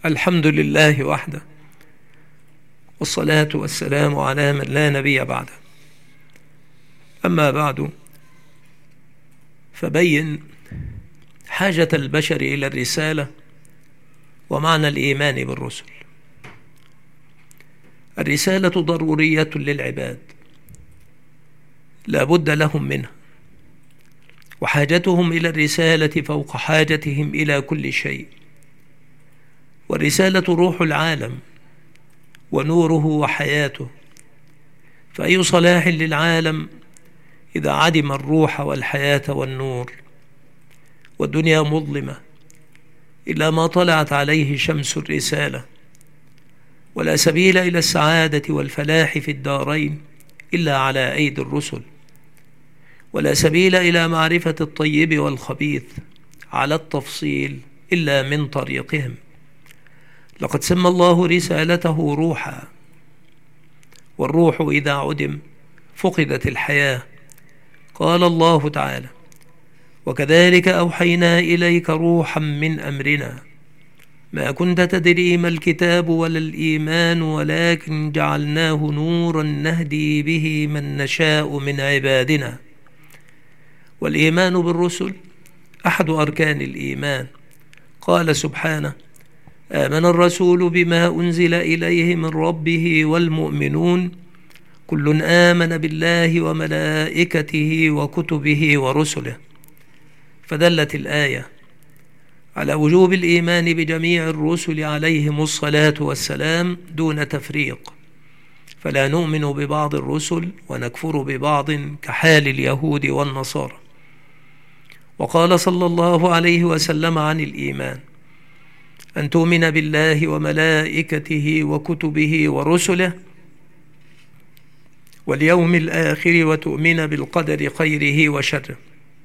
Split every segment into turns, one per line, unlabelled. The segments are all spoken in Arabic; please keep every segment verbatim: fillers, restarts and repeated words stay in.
الحمد لله وحده، والصلاة والسلام على من لا نبي بعده. أما بعد، فبين حاجة البشر إلى الرسالة ومعنى الإيمان بالرسل. الرسالة ضرورية للعباد، لا بد لهم منها، وحاجتهم إلى الرسالة فوق حاجتهم إلى كل شيء. والرسالة روح العالم ونوره وحياته، فأي صلاح للعالم إذا عدم الروح والحياة والنور، والدنيا مظلمة إلا ما طلعت عليه شمس الرسالة، ولا سبيل إلى السعادة والفلاح في الدارين إلا على أيدي الرسل، ولا سبيل إلى معرفة الطيب والخبيث على التفصيل إلا من طريقهم. لقد سمى الله رسالته روحا، والروح إذا عدم فقدت الحياة. قال الله تعالى: وكذلك أوحينا إليك روحا من أمرنا ما كنت تدري ما الكتاب ولا الإيمان ولكن جعلناه نورا نهدي به من نشاء من عبادنا. والإيمان بالرسل أحد أركان الإيمان. قال سبحانه: آمن الرسول بما أنزل إليه من ربه والمؤمنون كل آمن بالله وملائكته وكتبه ورسله. فدلت الآية على وجوب الإيمان بجميع الرسل عليهم الصلاة والسلام دون تفريق، فلا نؤمن ببعض الرسل ونكفر ببعض كحال اليهود والنصارى. وقال صلى الله عليه وسلم عن الإيمان: أن تؤمن بالله وملائكته وكتبه ورسله واليوم الآخر وتؤمن بالقدر خيره وشره.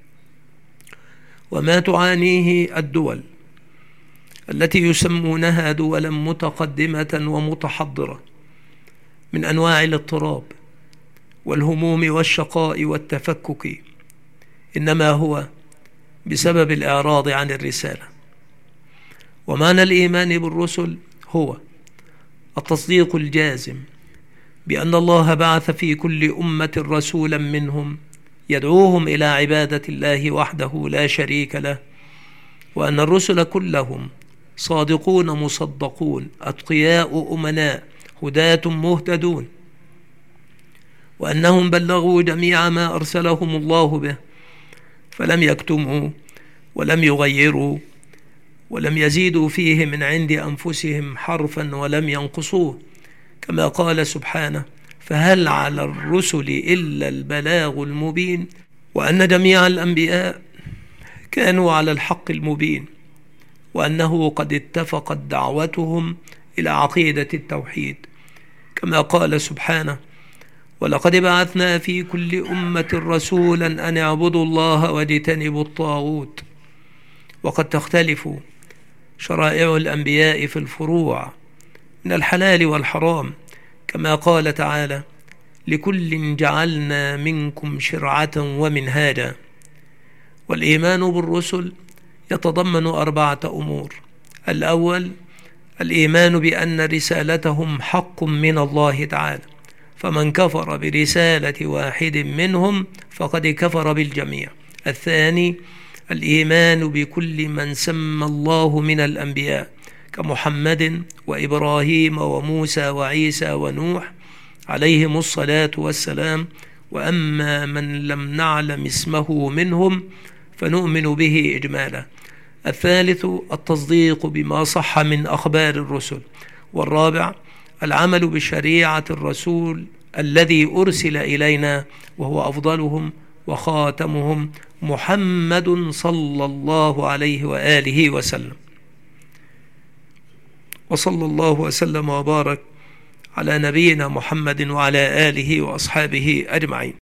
وما تعانيه الدول التي يسمونها دولا متقدمة ومتحضرة من أنواع الاضطراب والهموم والشقاء والتفكك إنما هو بسبب الإعراض عن الرسالة. ومعنى الإيمان بالرسل هو التصديق الجازم بأن الله بعث في كل أمة رسولا منهم يدعوهم إلى عبادة الله وحده لا شريك له، وأن الرسل كلهم صادقون مصدقون أتقياء أمناء هداة مهتدون، وأنهم بلغوا جميع ما أرسلهم الله به، فلم يكتموا ولم يغيروا ولم يزيدوا فيه من عند أنفسهم حرفا ولم ينقصوه، كما قال سبحانه: فهل على الرسل إلا البلاغ المبين. وأن جميع الأنبياء كانوا على الحق المبين، وأنه قد اتفقت دعوتهم إلى عقيدة التوحيد، كما قال سبحانه: ولقد بعثنا في كل أمة رسولا أن اعبدوا الله واجتنبوا الطاغوت. وقد تختلف شرائع الأنبياء في الفروع من الحلال والحرام، كما قال تعالى: لكل جعلنا منكم شرعة ومنهاجا. والإيمان بالرسل يتضمن أربعة أمور. الأول الإيمان بأن رسالتهم حق من الله تعالى، فمن كفر برسالة واحد منهم فقد كفر بالجميع. الثاني الإيمان بكل من سمى الله من الأنبياء كمحمد وإبراهيم وموسى وعيسى ونوح عليهم الصلاة والسلام، وأما من لم نعلم اسمه منهم فنؤمن به إجمالا. الثالث التصديق بما صح من أخبار الرسل. والرابع العمل بشريعة الرسول الذي أرسل إلينا، وهو أفضلهم وخاتمهم محمد صلى الله عليه وآله وسلم. وصلى الله وسلم وبارك على نبينا محمد وعلى آله وأصحابه أجمعين.